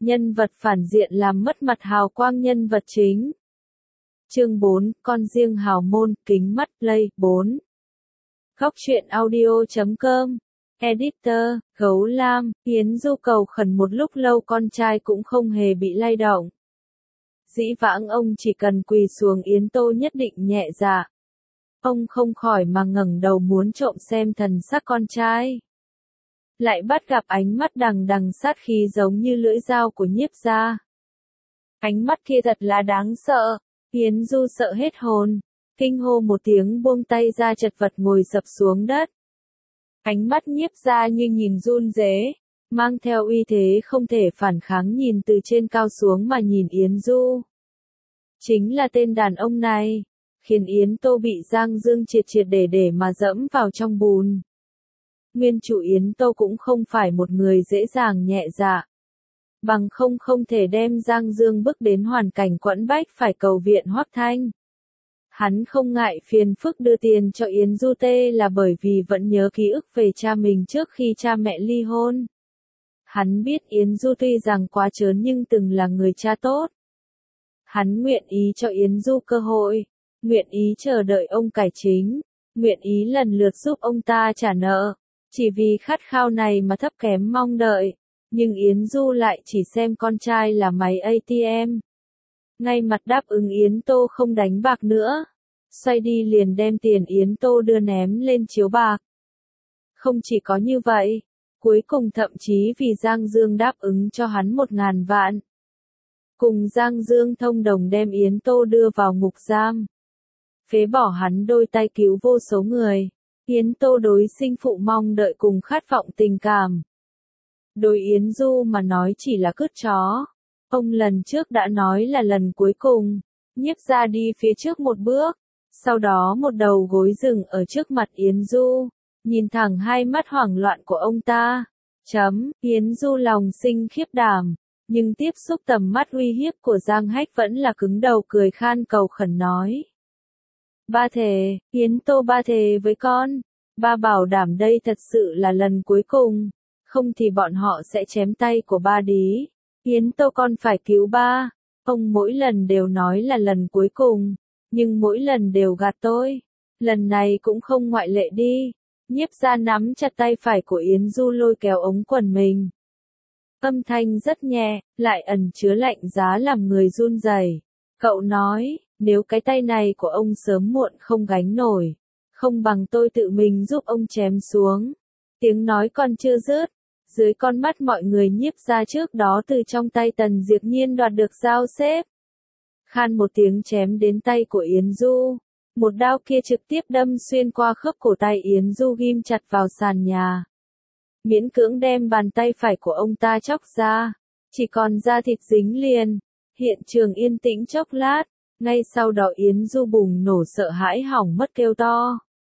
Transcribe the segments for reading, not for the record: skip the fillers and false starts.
nhân vật phản diện làm mất mặt hào quang nhân vật chính. Chương 4, con riêng hào môn, kính mắt, play, 4. Góc truyện audio.com. Editor, Gấu Lam, Yến Du cầu khẩn một lúc lâu con trai cũng không hề bị lay động. Dĩ vãng ông chỉ cần quỳ xuống Yến Tô nhất định nhẹ dạ. Ông không khỏi mà ngẩng đầu muốn trộm xem thần sắc con trai. Lại bắt gặp ánh mắt đằng đằng sát khí giống như lưỡi dao của Nhiếp gia. Ánh mắt kia thật là đáng sợ. Yến Du sợ hết hồn, kinh hô một tiếng buông tay ra chật vật ngồi sập xuống đất. Ánh mắt Nhiếp gia như nhìn run rế, mang theo uy thế không thể phản kháng nhìn từ trên cao xuống mà nhìn Yến Du. Chính là tên đàn ông này, khiến Yến Tô bị Giang Dương triệt triệt để mà dẫm vào trong bùn. Nguyên chủ Yến Tô cũng không phải một người dễ dàng nhẹ dạ. Bằng không thể đem Giang Dương bước đến hoàn cảnh quẫn bách phải cầu viện Hoắc Thanh. Hắn không ngại phiền phức đưa tiền cho Yến Du tê là bởi vì vẫn nhớ ký ức về cha mình trước khi cha mẹ ly hôn. Hắn biết Yến Du tuy rằng quá trớn nhưng từng là người cha tốt. Hắn nguyện ý cho Yến Du cơ hội, nguyện ý chờ đợi ông cải chính, nguyện ý lần lượt giúp ông ta trả nợ, chỉ vì khát khao này mà thấp kém mong đợi. Nhưng Yến Du lại chỉ xem con trai là máy ATM. Ngay mặt đáp ứng Yến Tô không đánh bạc nữa. Xoay đi liền đem tiền Yến Tô đưa ném lên chiếu bạc. Không chỉ có như vậy, cuối cùng thậm chí vì Giang Dương đáp ứng cho hắn 1.000 vạn. Cùng Giang Dương thông đồng đem Yến Tô đưa vào ngục giam. Phế bỏ hắn đôi tay cứu vô số người. Yến Tô đối sinh phụ mong đợi cùng khát vọng tình cảm. Đối Yến Du mà nói chỉ là cứt chó. Ông lần trước đã nói là lần cuối cùng. Nhiếp gia đi phía trước một bước. Sau đó một đầu gối dừng ở trước mặt Yến Du. Nhìn thẳng hai mắt hoảng loạn của ông ta. Yến Du lòng sinh khiếp đảm. Nhưng tiếp xúc tầm mắt uy hiếp của Giang Hách vẫn là cứng đầu cười khan cầu khẩn nói. Ba thề, Yến Tô ba thề với con. Ba bảo đảm đây thật sự là lần cuối cùng. Không thì bọn họ sẽ chém tay của ba đi. Yến Tô con phải cứu ba. Ông mỗi lần đều nói là lần cuối cùng. Nhưng mỗi lần đều gạt tôi. Lần này cũng không ngoại lệ đi. Nhiếp gia nắm chặt tay phải của Yến Du lôi kéo ống quần mình. Âm thanh rất nhẹ, lại ẩn chứa lạnh giá làm người run rẩy. Cậu nói, nếu cái tay này của ông sớm muộn không gánh nổi. Không bằng tôi tự mình giúp ông chém xuống. Tiếng nói còn chưa dứt. Dưới con mắt mọi người Nhiếp gia trước đó từ trong tay Tần Diệp Nhiên đoạt được dao xếp. Khan một tiếng chém đến tay của Yến Du. Một đao kia trực tiếp đâm xuyên qua khớp cổ tay Yến Du ghim chặt vào sàn nhà. Miễn cưỡng đem bàn tay phải của ông ta chóc ra. Chỉ còn da thịt dính liền. Hiện trường yên tĩnh chốc lát. Ngay sau đó Yến Du bùng nổ sợ hãi hỏng mất kêu to.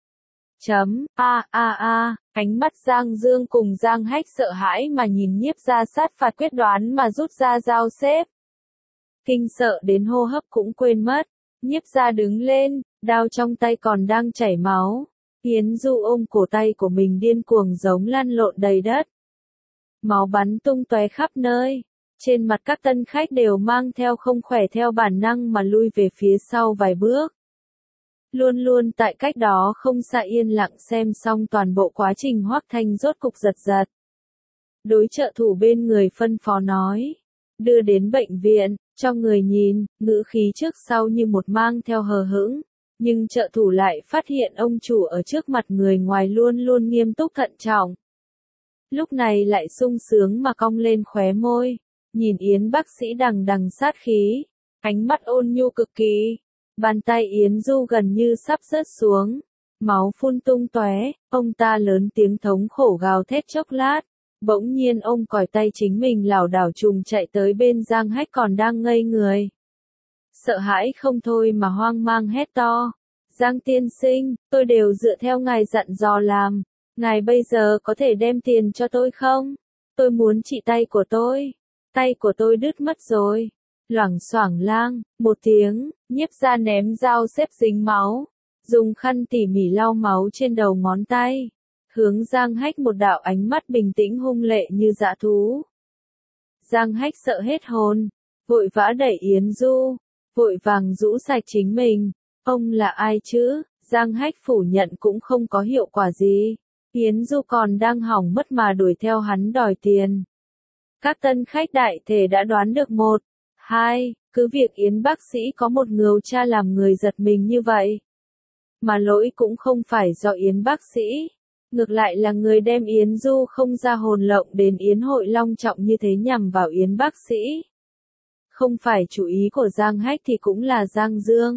Ánh mắt Giang Dương cùng Giang Hách sợ hãi mà nhìn Nhiếp gia sát phạt quyết đoán mà rút ra dao xếp. Kinh sợ đến hô hấp cũng quên mất. Nhiếp gia đứng lên, đao trong tay còn đang chảy máu. Yến Du ôm cổ tay của mình điên cuồng giống lăn lộn đầy đất. Máu bắn tung tóe khắp nơi. Trên mặt các tân khách đều mang theo không khỏe theo bản năng mà lui về phía sau vài bước. Luôn luôn tại cách đó không xa yên lặng xem xong toàn bộ quá trình Hoắc Thanh rốt cục giật giật. Đối trợ thủ bên người phân phó nói. Đưa đến bệnh viện, cho người nhìn, ngữ khí trước sau như một mang theo hờ hững. Nhưng trợ thủ lại phát hiện ông chủ ở trước mặt người ngoài luôn luôn nghiêm túc thận trọng. Lúc này lại sung sướng mà cong lên khóe môi. Nhìn Yến bác sĩ đằng đằng sát khí. Ánh mắt ôn nhu cực kỳ. Bàn tay Yến Du gần như sắp rớt xuống. Máu phun tung tóe, ông ta lớn tiếng thống khổ gào thét chốc lát. Bỗng nhiên ông còi tay chính mình lảo đảo trùng chạy tới bên Giang Hách còn đang ngây người. Sợ hãi không thôi mà hoang mang hét to. Giang tiên sinh, tôi đều dựa theo ngài dặn dò làm. Ngài bây giờ có thể đem tiền cho tôi không? Tôi muốn trị tay của tôi. Tay của tôi đứt mất rồi. Loảng xoảng lang, một tiếng, Nhiếp gia ném dao xếp dính máu. Dùng khăn tỉ mỉ lau máu trên đầu ngón tay. Hướng Giang Hách một đạo ánh mắt bình tĩnh hung lệ như dã thú. Giang Hách sợ hết hồn, vội vã đẩy Yến Du, vội vàng rũ sạch chính mình. Ông là ai chứ? Giang Hách phủ nhận cũng không có hiệu quả gì. Yến Du còn đang hỏng mất mà đuổi theo hắn đòi tiền. Các tân khách đại thể đã đoán được một, hai, cứ việc Yến bác sĩ có một ngưu cha làm người giật mình như vậy. Mà lỗi cũng không phải do Yến bác sĩ, ngược lại là người đem Yến Du không ra hồn lộng đến Yến hội long trọng như thế nhằm vào Yến bác sĩ. Không phải chủ ý của Giang Hách thì cũng là Giang Dương.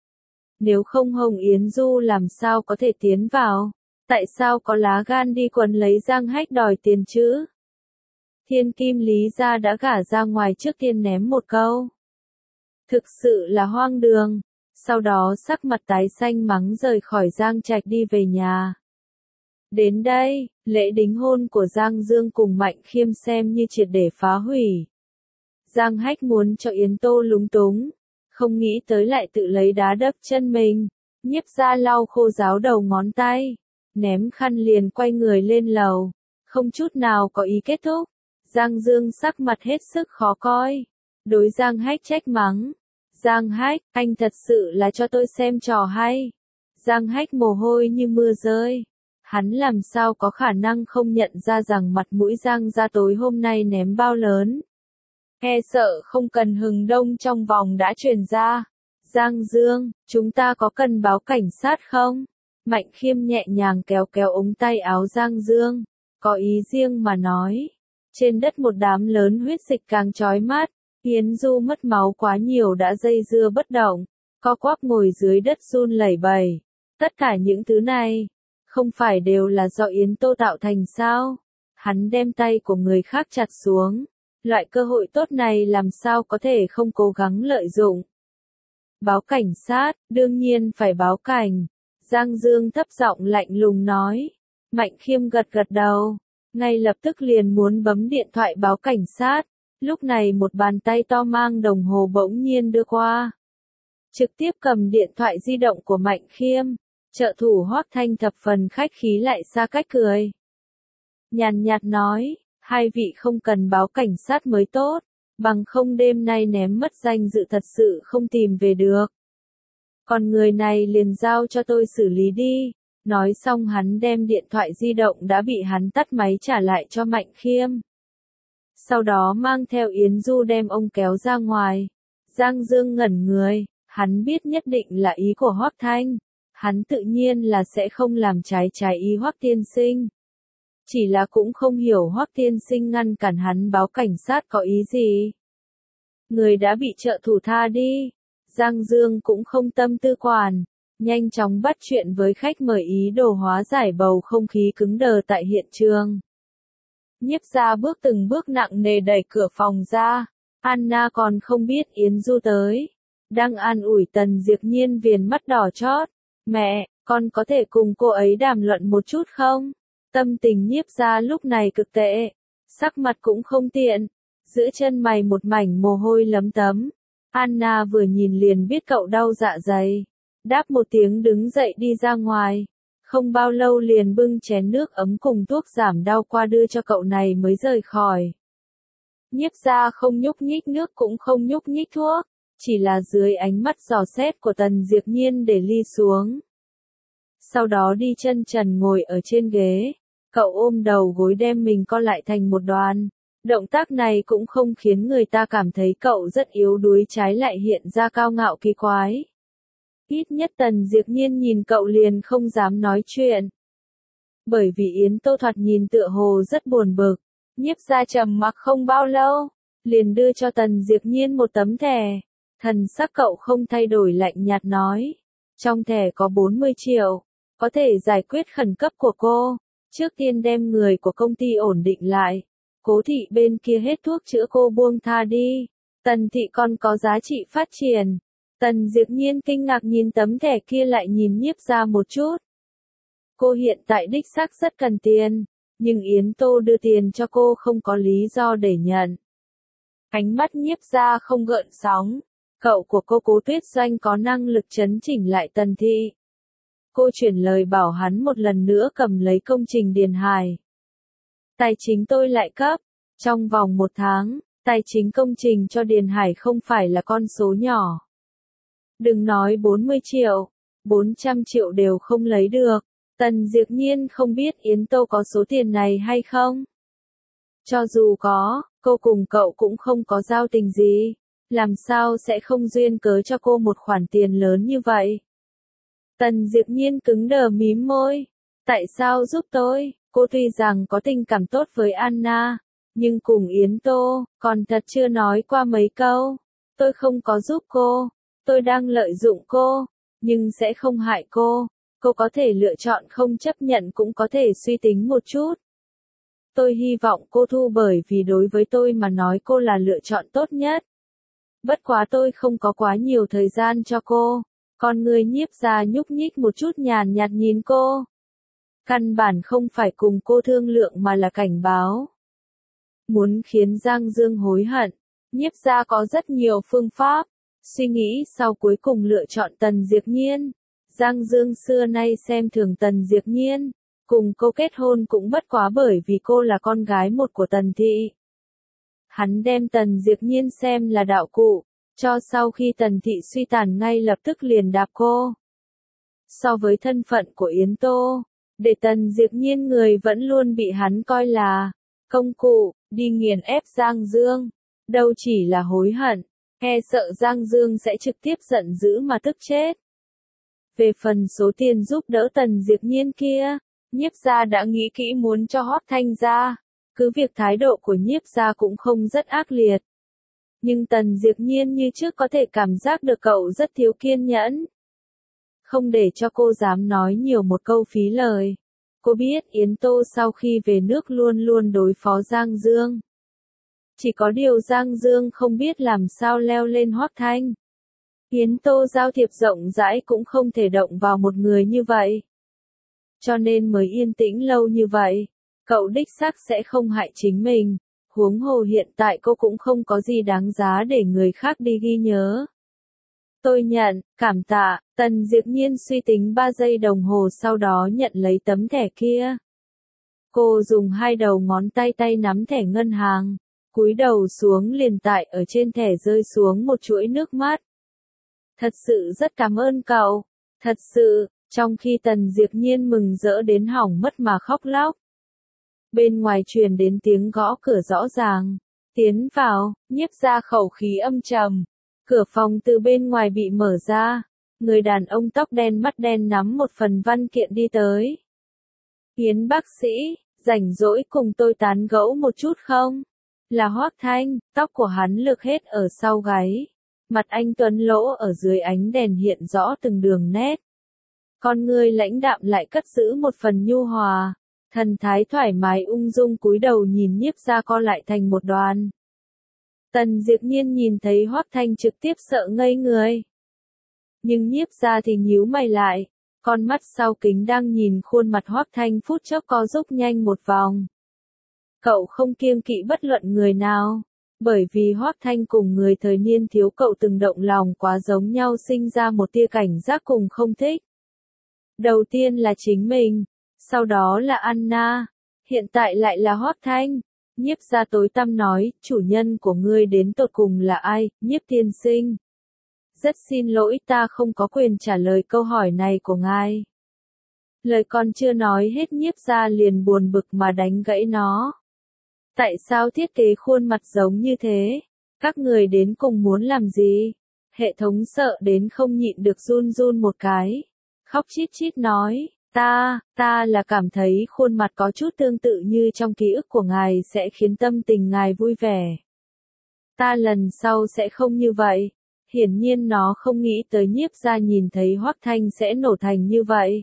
Nếu không Hồng Yến Du làm sao có thể tiến vào, tại sao có lá gan đi quấn lấy Giang Hách đòi tiền chứ? Thiên Kim Lý gia đã gả ra ngoài trước tiên ném một câu. Thực sự là hoang đường, sau đó sắc mặt tái xanh mắng rời khỏi Giang Trạch đi về nhà. Đến đây, lễ đính hôn của Giang Dương cùng Mạnh Khiêm xem như triệt để phá hủy. Giang Hách muốn cho Yến Tô lúng túng, không nghĩ tới lại tự lấy đá đập chân mình. Nhiếp Gia lau khô ráo đầu ngón tay, ném khăn liền quay người lên lầu, không chút nào có ý kết thúc. Giang Dương sắc mặt hết sức khó coi, đối Giang Hách trách mắng. Giang Hách, anh thật sự là cho tôi xem trò hay. Giang Hách mồ hôi như mưa rơi. Hắn làm sao có khả năng không nhận ra rằng mặt mũi Giang gia tối hôm nay ném bao lớn. E sợ không cần hừng đông trong vòng đã truyền ra. Giang Dương, chúng ta có cần báo cảnh sát không? Mạnh Khiêm nhẹ nhàng kéo kéo ống tay áo Giang Dương, có ý riêng mà nói. Trên đất một đám lớn huyết dịch càng chói mắt, Yến Du mất máu quá nhiều đã dây dưa bất động, co quắp ngồi dưới đất run lẩy bẩy. Tất cả những thứ này, không phải đều là do Yến Tô tạo thành sao? Hắn đem tay của người khác chặt xuống, loại cơ hội tốt này làm sao có thể không cố gắng lợi dụng. Báo cảnh sát, đương nhiên phải báo cảnh. Giang Dương thấp giọng lạnh lùng nói. Mạnh Khiêm gật gật đầu, ngay lập tức liền muốn bấm điện thoại báo cảnh sát. Lúc này một bàn tay to mang đồng hồ bỗng nhiên đưa qua. Trực tiếp cầm điện thoại di động của Mạnh Khiêm, trợ thủ Hoắc Thanh thập phần khách khí lại xa cách cười. Nhàn nhạt nói, hai vị không cần báo cảnh sát mới tốt, bằng không đêm nay ném mất danh dự thật sự không tìm về được. Còn người này liền giao cho tôi xử lý đi. Nói xong hắn đem điện thoại di động đã bị hắn tắt máy trả lại cho Mạnh Khiêm. Sau đó mang theo Yến Du đem ông kéo ra ngoài. Giang Dương ngẩn người, hắn biết nhất định là ý của Hoắc Thanh. Hắn tự nhiên là sẽ không làm trái ý Hoắc tiên sinh. Chỉ là cũng không hiểu Hoắc tiên sinh ngăn cản hắn báo cảnh sát có ý gì. Người đã bị trợ thủ tha đi. Giang Dương cũng không tâm tư quản, nhanh chóng bắt chuyện với khách mời ý đồ hóa giải bầu không khí cứng đờ tại hiện trường. Nhiếp Gia bước từng bước nặng nề đẩy cửa phòng ra, Anna còn không biết Yến Du tới. Đang an ủi Tần Diệp Nhiên viền mắt đỏ chót. Mẹ, con có thể cùng cô ấy đàm luận một chút không? Tâm tình Nhiếp Gia lúc này cực tệ, sắc mặt cũng không tiện, giữa chân mày một mảnh mồ hôi lấm tấm. Anna vừa nhìn liền biết cậu đau dạ dày, đáp một tiếng đứng dậy đi ra ngoài. Không bao lâu liền bưng chén nước ấm cùng thuốc giảm đau qua đưa cho cậu này mới rời khỏi. Nhiếp Gia không nhúc nhích nước cũng không nhúc nhích thuốc, chỉ là dưới ánh mắt dò xét của Tần Diệp Nhiên để ly xuống. Sau đó đi chân trần ngồi ở trên ghế, cậu ôm đầu gối đem mình co lại thành một đoàn. Động tác này cũng không khiến người ta cảm thấy cậu rất yếu đuối, trái lại hiện ra cao ngạo kỳ quái. Ít nhất Tần Diệp Nhiên nhìn cậu liền không dám nói chuyện. Bởi vì Yến Tô thoạt nhìn tựa hồ rất buồn bực, Nhiếp Gia trầm mặc không bao lâu, liền đưa cho Tần Diệp Nhiên một tấm thẻ. Thần sắc cậu không thay đổi lạnh nhạt nói, trong thẻ có 40 triệu, có thể giải quyết khẩn cấp của cô, trước tiên đem người của công ty ổn định lại. Cố thị bên kia hết thuốc chữa cô buông tha đi, Tần thị còn có giá trị phát triển. Tần Diệp Nhiên kinh ngạc nhìn tấm thẻ kia lại nhìn Nhiếp Gia một chút. Cô hiện tại đích xác rất cần tiền, nhưng Yến Tô đưa tiền cho cô không có lý do để nhận. Ánh mắt Nhiếp Gia không gợn sóng, cậu của cô Cố Tuyết Doanh có năng lực chấn chỉnh lại Tần thị. Cô chuyển lời bảo hắn một lần nữa cầm lấy công trình Điền Hải. Tài chính tôi lại cấp, trong vòng 1 tháng, Tài chính công trình cho Điền Hải không phải là con số nhỏ. Đừng nói 40 triệu, 400 triệu đều không lấy được. Tần Diệp Nhiên không biết Yến Tô có số tiền này hay không. Cho dù có, cô cùng cậu cũng không có giao tình gì. Làm sao sẽ không duyên cớ cho cô một khoản tiền lớn như vậy? Tần Diệp Nhiên cứng đờ mím môi. Tại sao giúp tôi? Cô tuy rằng có tình cảm tốt với Anna, nhưng cùng Yến Tô, còn thật chưa nói qua mấy câu. Tôi không có giúp cô, tôi đang lợi dụng cô, nhưng sẽ không hại cô. Cô có thể lựa chọn không chấp nhận cũng có thể suy tính một chút. Tôi hy vọng cô thu bởi vì đối với tôi mà nói cô là lựa chọn tốt nhất. Bất quá tôi không có quá nhiều thời gian cho cô. Con người Nhiếp Gia nhúc nhích một chút nhàn nhạt nhìn cô. Căn bản không phải cùng cô thương lượng mà là cảnh báo. Muốn khiến Giang Dương hối hận, Nhiếp Gia có rất nhiều phương pháp. Suy nghĩ sau cuối cùng lựa chọn Tần Diệp Nhiên. Giang Dương xưa nay xem thường Tần Diệp Nhiên. Cùng cô kết hôn cũng bất quá bởi vì cô là con gái một của Tần Thị. Hắn đem Tần Diệp Nhiên xem là đạo cụ, cho sau khi Tần Thị suy tàn ngay lập tức liền đạp cô. So với thân phận của Yến Tô, để Tần Diệp Nhiên người vẫn luôn bị hắn coi là công cụ, đi nghiền ép Giang Dương. Đâu chỉ là hối hận, e sợ Giang Dương sẽ trực tiếp giận dữ mà tức chết. Về phần số tiền giúp đỡ Tần Diệp Nhiên kia, Nhiếp Gia đã nghĩ kỹ muốn cho Hoắc Thanh ra. Cứ việc thái độ của Nhiếp Gia cũng không rất ác liệt. Nhưng Tần Diệp Nhiên như trước có thể cảm giác được cậu rất thiếu kiên nhẫn. Không để cho cô dám nói nhiều một câu phí lời. Cô biết Yến Tô sau khi về nước luôn luôn đối phó Giang Dương. Chỉ có điều Giang Dương không biết làm sao leo lên Hoắc Thanh. Yến Tô giao thiệp rộng rãi cũng không thể động vào một người như vậy. Cho nên mới yên tĩnh lâu như vậy. Cậu đích xác sẽ không hại chính mình. Huống hồ hiện tại cô cũng không có gì đáng giá để người khác đi ghi nhớ. Tôi nhận, cảm tạ. Tần Diệp Nhiên suy tính 3 giây đồng hồ sau đó nhận lấy tấm thẻ kia. Cô dùng 2 đầu ngón tay nắm thẻ ngân hàng. Cúi đầu xuống liền tại ở trên thẻ rơi xuống một chuỗi nước mắt. Thật sự rất cảm ơn cậu. Thật sự, trong khi Tần Diệp Nhiên mừng rỡ đến hỏng mất mà khóc lóc. Bên ngoài truyền đến tiếng gõ cửa rõ ràng. Tiến vào, Nhiếp Gia khẩu khí âm trầm. Cửa phòng từ bên ngoài bị mở ra. Người đàn ông tóc đen mắt đen nắm một phần văn kiện đi tới. Yến bác sĩ, rảnh rỗi cùng tôi tán gẫu một chút không? Là Hoắc Thanh, tóc của hắn lược hết ở sau gáy. Mặt anh tuấn lỗ ở dưới ánh đèn hiện rõ từng đường nét. Con người lãnh đạm lại cất giữ một phần nhu hòa. Thần thái thoải mái ung dung cúi đầu nhìn Nhiếp Gia co lại thành một đoàn. Tần Diệp Nhiên nhìn thấy Hoắc Thanh trực tiếp sợ ngây người. Nhưng Nhiếp Gia thì nhíu mày lại, con mắt sau kính đang nhìn khuôn mặt Hoắc Thanh phút chốc co rút nhanh một vòng. Cậu không kiêng kỵ bất luận người nào, bởi vì Hoắc Thanh cùng người thời niên thiếu cậu từng động lòng quá giống nhau sinh ra một tia cảnh giác cùng không thích. Đầu tiên là chính mình. Sau đó là Anna, hiện tại lại là Hoắc Thanh. Nhiếp Gia tối tăm nói, chủ nhân của ngươi đến tột cùng là ai, Nhiếp tiên sinh? Rất xin lỗi ta không có quyền trả lời câu hỏi này của ngài. Lời còn chưa nói hết Nhiếp Gia liền buồn bực mà đánh gãy nó. Tại sao thiết kế khuôn mặt giống như thế? Các người đến cùng muốn làm gì? Hệ thống sợ đến không nhịn được run run một cái. Khóc chít chít nói. Ta là cảm thấy khuôn mặt có chút tương tự như trong ký ức của ngài sẽ khiến tâm tình ngài vui vẻ. Ta lần sau sẽ không như vậy. Hiển nhiên nó không nghĩ tới Nhiếp Gia nhìn thấy Hoắc Thanh sẽ nổ thành như vậy.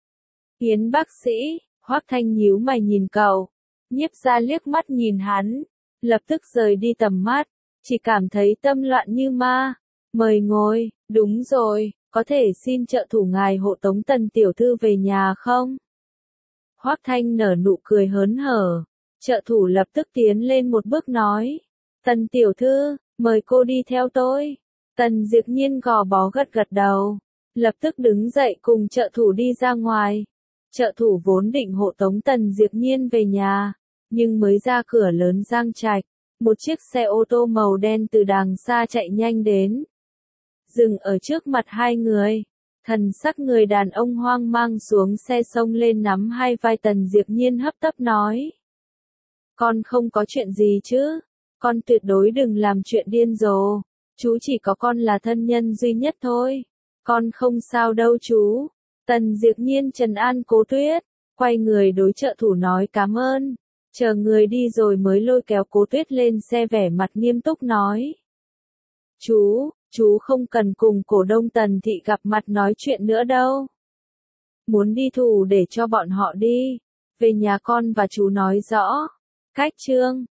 Yến bác sĩ, Hoắc Thanh nhíu mày nhìn cậu. Nhiếp Gia liếc mắt nhìn hắn, lập tức rời đi tầm mắt, chỉ cảm thấy tâm loạn như ma. Mời ngồi, đúng rồi. Có thể xin trợ thủ ngài hộ tống Tần tiểu thư về nhà không? Hoắc Thanh nở nụ cười hớn hở. Trợ thủ lập tức tiến lên một bước nói. Tần tiểu thư, mời cô đi theo tôi. Tần Diệp Nhiên gò bó gật gật đầu. Lập tức đứng dậy cùng trợ thủ đi ra ngoài. Trợ thủ vốn định hộ tống Tần Diệp Nhiên về nhà. Nhưng mới ra cửa lớn Giang Trạch. Một chiếc xe ô tô màu đen từ đằng xa chạy nhanh đến, dừng ở trước mặt hai người. Thần sắc người đàn ông hoang mang xuống xe xông lên nắm hai vai Tần Diệp Nhiên hấp tấp nói. Con không có chuyện gì chứ? Con tuyệt đối đừng làm chuyện điên rồ. Chú chỉ có con là thân nhân duy nhất thôi. Con không sao đâu chú. Tần Diệp Nhiên trấn an Cố Tuyết, quay người đối trợ thủ nói cảm ơn. Chờ người đi rồi mới lôi kéo Cố Tuyết lên xe vẻ mặt nghiêm túc nói. Chú không cần cùng cổ đông Tần thị gặp mặt nói chuyện nữa đâu. Muốn đi thủ để cho bọn họ đi. Về nhà con và chú nói rõ. Cách chương